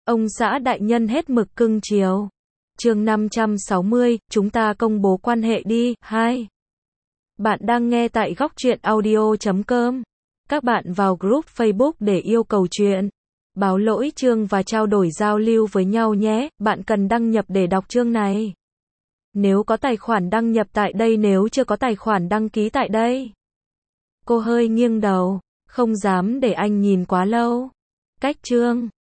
Ông xã đại nhân hết mực cưng chiều. Chương 560, chúng ta công bố quan hệ đi. 2. Bạn đang nghe tại Góc Truyện Audio.com. Các bạn vào group Facebook để yêu cầu chuyện, báo lỗi chương và trao đổi giao lưu với nhau nhé. Bạn cần đăng nhập để đọc chương này. Nếu có tài khoản đăng nhập tại đây, nếu chưa có tài khoản đăng ký tại đây. Cô hơi nghiêng đầu, không dám để anh nhìn quá lâu. Cách chương